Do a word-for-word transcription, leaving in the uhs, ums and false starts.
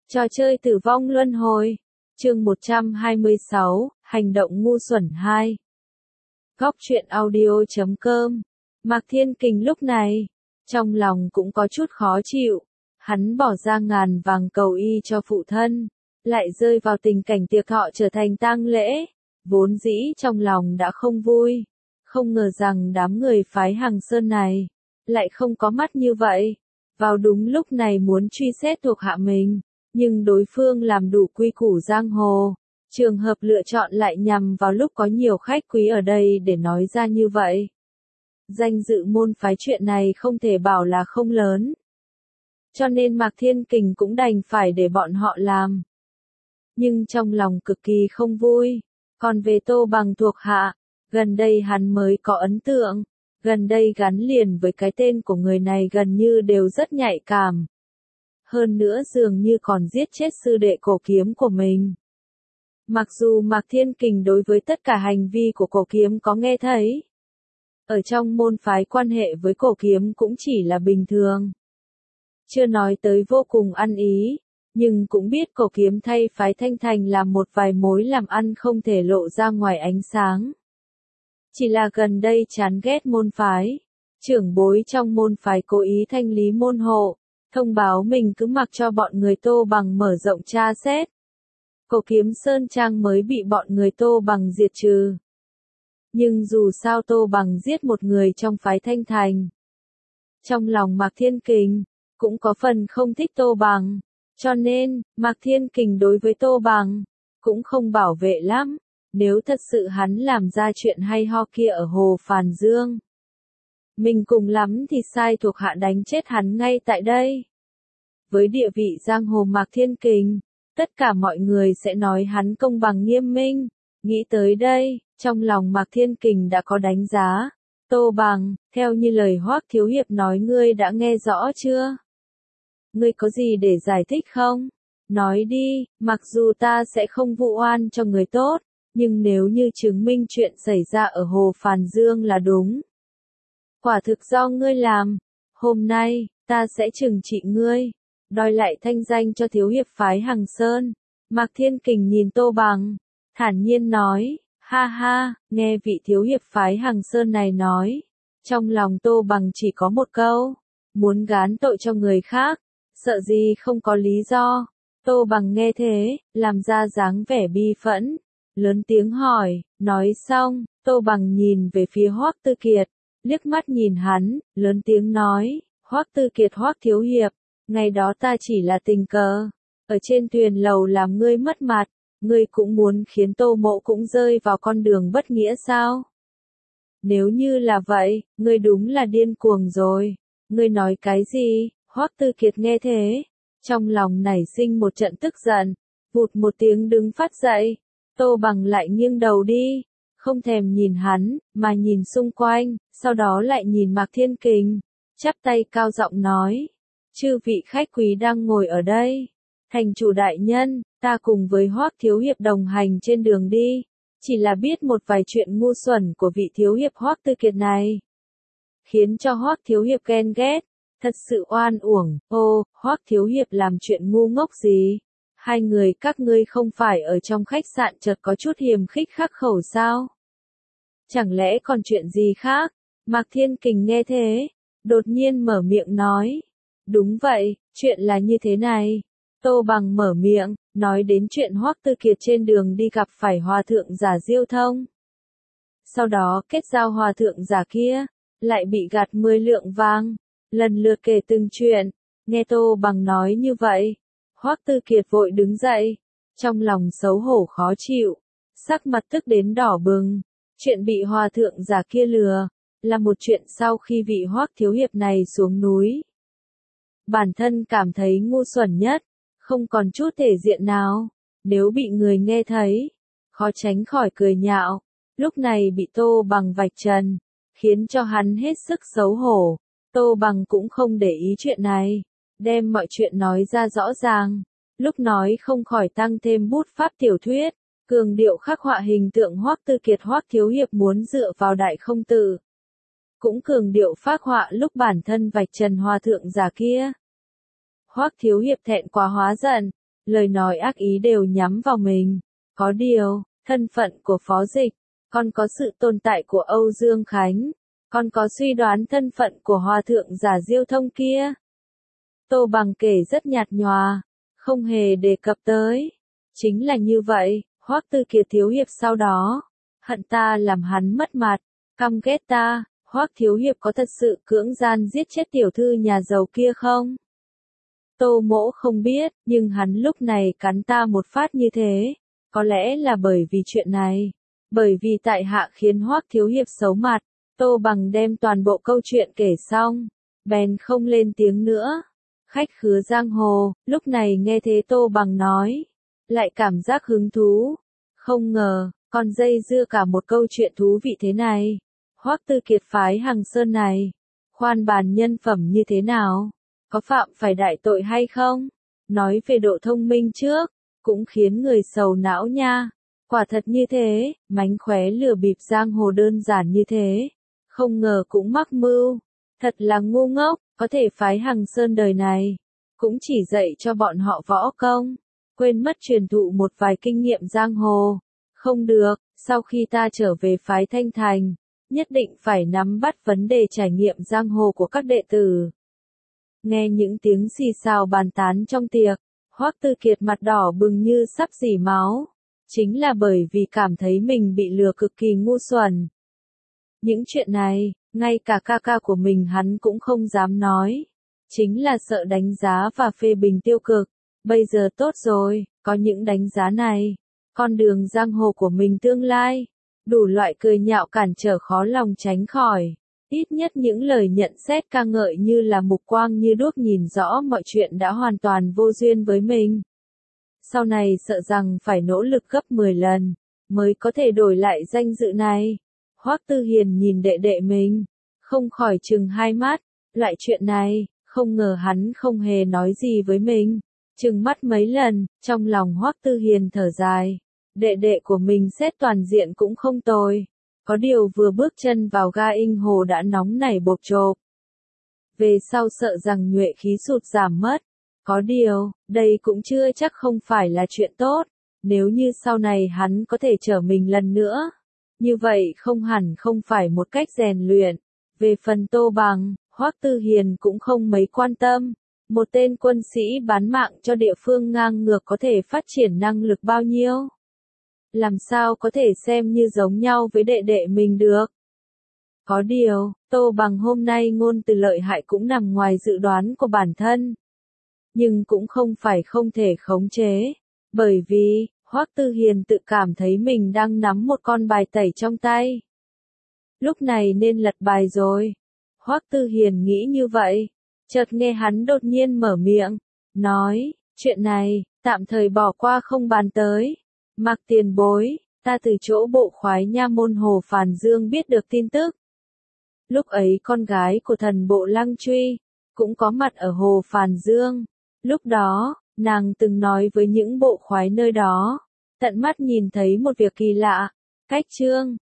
Trò chơi tử vong luân hồi. Chương một trăm hai mươi sáu, hành động ngu xuẩn hai. Góc truyện audio chấm com. Mạc Thiên Kình lúc này, trong lòng cũng có chút khó chịu. Hắn bỏ ra ngàn vàng cầu y cho phụ thân, lại rơi vào tình cảnh tiệc thọ trở thành tang lễ. Vốn dĩ trong lòng đã không vui, không ngờ rằng đám người phái Hằng Sơn này lại không có mắt như vậy. Vào đúng lúc này muốn truy xét thuộc hạ mình, nhưng đối phương làm đủ quy củ giang hồ. Trường hợp lựa chọn lại nhằm vào lúc có nhiều khách quý ở đây để nói ra như vậy. Danh dự môn phái chuyện này không thể bảo là không lớn. Cho nên Mạc Thiên Kình cũng đành phải để bọn họ làm. Nhưng trong lòng cực kỳ không vui. Còn về Tô Bằng thuộc hạ, gần đây hắn mới có ấn tượng. Gần đây gắn liền với cái tên của người này gần như đều rất nhạy cảm. Hơn nữa dường như còn giết chết sư đệ Cổ Kiếm của mình. Mặc dù Mạc Thiên Kình đối với tất cả hành vi của Cổ Kiếm có nghe thấy. Ở trong môn phái quan hệ với Cổ Kiếm cũng chỉ là bình thường. Chưa nói tới vô cùng ăn ý, nhưng cũng biết Cổ Kiếm thay phái Thanh Thành làm một vài mối làm ăn không thể lộ ra ngoài ánh sáng. Chỉ là gần đây chán ghét môn phái, trưởng bối trong môn phái cố ý thanh lý môn hộ, thông báo mình cứ mặc cho bọn người Tô Bằng mở rộng tra xét. Cổ Kiếm Sơn Trang mới bị bọn người Tô Bằng diệt trừ. Nhưng dù sao Tô Bằng giết một người trong phái Thanh Thành. Trong lòng Mạc Thiên Kình, cũng có phần không thích Tô Bằng, cho nên, Mạc Thiên Kình đối với Tô Bằng, cũng không bảo vệ lắm. Nếu thật sự hắn làm ra chuyện hay ho kia ở Hồ Phàn Dương, mình cùng lắm thì sai thuộc hạ đánh chết hắn ngay tại đây. Với địa vị giang hồ Mạc Thiên Kình, tất cả mọi người sẽ nói hắn công bằng nghiêm minh. Nghĩ tới đây, trong lòng Mạc Thiên Kình đã có đánh giá. Tô Bằng, theo như lời Hoắc Thiếu Hiệp nói ngươi đã nghe rõ chưa? Ngươi có gì để giải thích không? Nói đi, mặc dù ta sẽ không vụ oan cho người tốt, nhưng nếu như chứng minh chuyện xảy ra ở Hồ Phàn Dương là đúng, quả thực do ngươi làm, hôm nay, ta sẽ trừng trị ngươi, đòi lại thanh danh cho Thiếu Hiệp phái Hằng Sơn. Mạc Thiên Kình nhìn Tô Bằng, thản nhiên nói, ha ha, nghe vị Thiếu Hiệp phái Hằng Sơn này nói. Trong lòng Tô Bằng chỉ có một câu, muốn gán tội cho người khác, sợ gì không có lý do. Tô Bằng nghe thế, làm ra dáng vẻ bi phẫn, lớn tiếng hỏi, nói xong, Tô Bằng nhìn về phía Hoắc Tư Kiệt, liếc mắt nhìn hắn, lớn tiếng nói, Hoắc Tư Kiệt Hoắc Thiếu Hiệp, ngày đó ta chỉ là tình cờ, ở trên thuyền lầu làm ngươi mất mặt, ngươi cũng muốn khiến Tô Mộ cũng rơi vào con đường bất nghĩa sao? Nếu như là vậy, ngươi đúng là điên cuồng rồi, ngươi nói cái gì? Hoắc Tư Kiệt nghe thế, trong lòng nảy sinh một trận tức giận, vụt một tiếng đứng phát dậy. Tô Bằng lại nghiêng đầu đi, không thèm nhìn hắn, mà nhìn xung quanh, sau đó lại nhìn Mạc Thiên Kình, chắp tay cao giọng nói, chư vị khách quý đang ngồi ở đây, thành chủ đại nhân, ta cùng với Hoắc Thiếu Hiệp đồng hành trên đường đi, chỉ là biết một vài chuyện ngu xuẩn của vị Thiếu Hiệp Hoắc Tư Kiệt này, khiến cho Hoắc Thiếu Hiệp ghen ghét, thật sự oan uổng. Ô, Hoắc Thiếu Hiệp làm chuyện ngu ngốc gì? Hai người các ngươi không phải ở trong khách sạn chợt có chút hiềm khích khắc khẩu sao? Chẳng lẽ còn chuyện gì khác? Mạc Thiên Kình nghe thế, đột nhiên mở miệng nói. Đúng vậy, chuyện là như thế này. Tô Bằng mở miệng, nói đến chuyện Hoắc Tư Kiệt trên đường đi gặp phải hòa thượng giả Diêu Thông. Sau đó kết giao hòa thượng giả kia, lại bị gạt mười lượng vàng, lần lượt kể từng chuyện. Nghe Tô Bằng nói như vậy, Hoắc Tư Kiệt vội đứng dậy, trong lòng xấu hổ khó chịu, sắc mặt tức đến đỏ bừng. Chuyện bị hòa thượng giả kia lừa, là một chuyện sau khi vị Hoắc Thiếu Hiệp này xuống núi. Bản thân cảm thấy ngu xuẩn nhất, không còn chút thể diện nào, nếu bị người nghe thấy, khó tránh khỏi cười nhạo. Lúc này bị Tô Bằng vạch trần, khiến cho hắn hết sức xấu hổ. Tô Bằng cũng không để ý chuyện này, đem mọi chuyện nói ra rõ ràng, lúc nói không khỏi tăng thêm bút pháp tiểu thuyết, cường điệu khắc họa hình tượng Hoắc Tư Kiệt Hoắc Thiếu Hiệp muốn dựa vào đại không tử. Cũng cường điệu phác họa lúc bản thân vạch trần hòa thượng giả kia. Hoắc Thiếu Hiệp thẹn quá hóa giận, lời nói ác ý đều nhắm vào mình. Có điều, thân phận của Phó Dịch, còn có sự tồn tại của Âu Dương Khánh, còn có suy đoán thân phận của Hòa thượng giả Diêu Thông kia. Tô Bằng kể rất nhạt nhòa, không hề đề cập tới. Chính là như vậy, Hoắc Tư Kiệt thiếu hiệp sau đó, hận ta làm hắn mất mặt, căm ghét ta, Hoắc thiếu hiệp có thật sự cưỡng gian giết chết tiểu thư nhà giàu kia không? Tô Mỗ không biết, nhưng hắn lúc này cắn ta một phát như thế, có lẽ là bởi vì chuyện này, bởi vì tại hạ khiến Hoắc thiếu hiệp xấu mặt. Tô Bằng đem toàn bộ câu chuyện kể xong, bèn không lên tiếng nữa. Khách khứa giang hồ, lúc này nghe thế Tô Bằng nói, lại cảm giác hứng thú. Không ngờ, còn dây dưa cả một câu chuyện thú vị thế này. Hoắc Tư Kiệt phái Hằng Sơn này, khoan bàn nhân phẩm như thế nào? Có phạm phải đại tội hay không? Nói về độ thông minh trước, cũng khiến người sầu não nha. Quả thật như thế, mánh khóe lừa bịp giang hồ đơn giản như thế. Không ngờ cũng mắc mưu. Thật là ngu ngốc, có thể phái Hằng Sơn đời này. Cũng chỉ dạy cho bọn họ võ công. Quên mất truyền thụ một vài kinh nghiệm giang hồ. Không được, sau khi ta trở về phái Thanh Thành, nhất định phải nắm bắt vấn đề trải nghiệm giang hồ của các đệ tử. Nghe những tiếng xì xào bàn tán trong tiệc, Hoắc Tư Kiệt mặt đỏ bừng như sắp rỉ máu. Chính là bởi vì cảm thấy mình bị lừa cực kỳ ngu xuẩn. Những chuyện này, ngay cả ca ca của mình hắn cũng không dám nói. Chính là sợ đánh giá và phê bình tiêu cực. Bây giờ tốt rồi, có những đánh giá này. Con đường giang hồ của mình tương lai. Đủ loại cười nhạo cản trở khó lòng tránh khỏi. Ít nhất những lời nhận xét ca ngợi như là mục quang như đuốc nhìn rõ mọi chuyện đã hoàn toàn vô duyên với mình. Sau này sợ rằng phải nỗ lực gấp mười lần, mới có thể đổi lại danh dự này. Hoắc Tư Hiền nhìn đệ đệ mình, không khỏi trừng hai mắt, loại chuyện này, không ngờ hắn không hề nói gì với mình. Trừng mắt mấy lần, trong lòng Hoắc Tư Hiền thở dài, đệ đệ của mình xét toàn diện cũng không tồi. Có điều vừa bước chân vào ga Inh Hồ đã nóng nảy bộp chộp. Về sau sợ rằng nhuệ khí sụt giảm mất. Có điều, đây cũng chưa chắc không phải là chuyện tốt. Nếu như sau này hắn có thể trở mình lần nữa. Như vậy không hẳn không phải một cách rèn luyện. Về phần Tô Bằng, Hoắc Tư Hiền cũng không mấy quan tâm. Một tên quân sĩ bán mạng cho địa phương ngang ngược có thể phát triển năng lực bao nhiêu? Làm sao có thể xem như giống nhau với đệ đệ mình được? Có điều, Tô Bằng hôm nay ngôn từ lợi hại cũng nằm ngoài dự đoán của bản thân. Nhưng cũng không phải không thể khống chế. Bởi vì, Hoắc Tư Hiền tự cảm thấy mình đang nắm một con bài tẩy trong tay. Lúc này nên lật bài rồi. Hoắc Tư Hiền nghĩ như vậy. Chợt nghe hắn đột nhiên mở miệng. Nói, chuyện này, tạm thời bỏ qua không bàn tới. Mạc tiền bối, ta từ chỗ bộ khoái nha môn Hồ Phàn Dương biết được tin tức. Lúc ấy con gái của thần bộ Lăng Truy, cũng có mặt ở Hồ Phàn Dương. Lúc đó, nàng từng nói với những bộ khoái nơi đó, tận mắt nhìn thấy một việc kỳ lạ. Cách trương,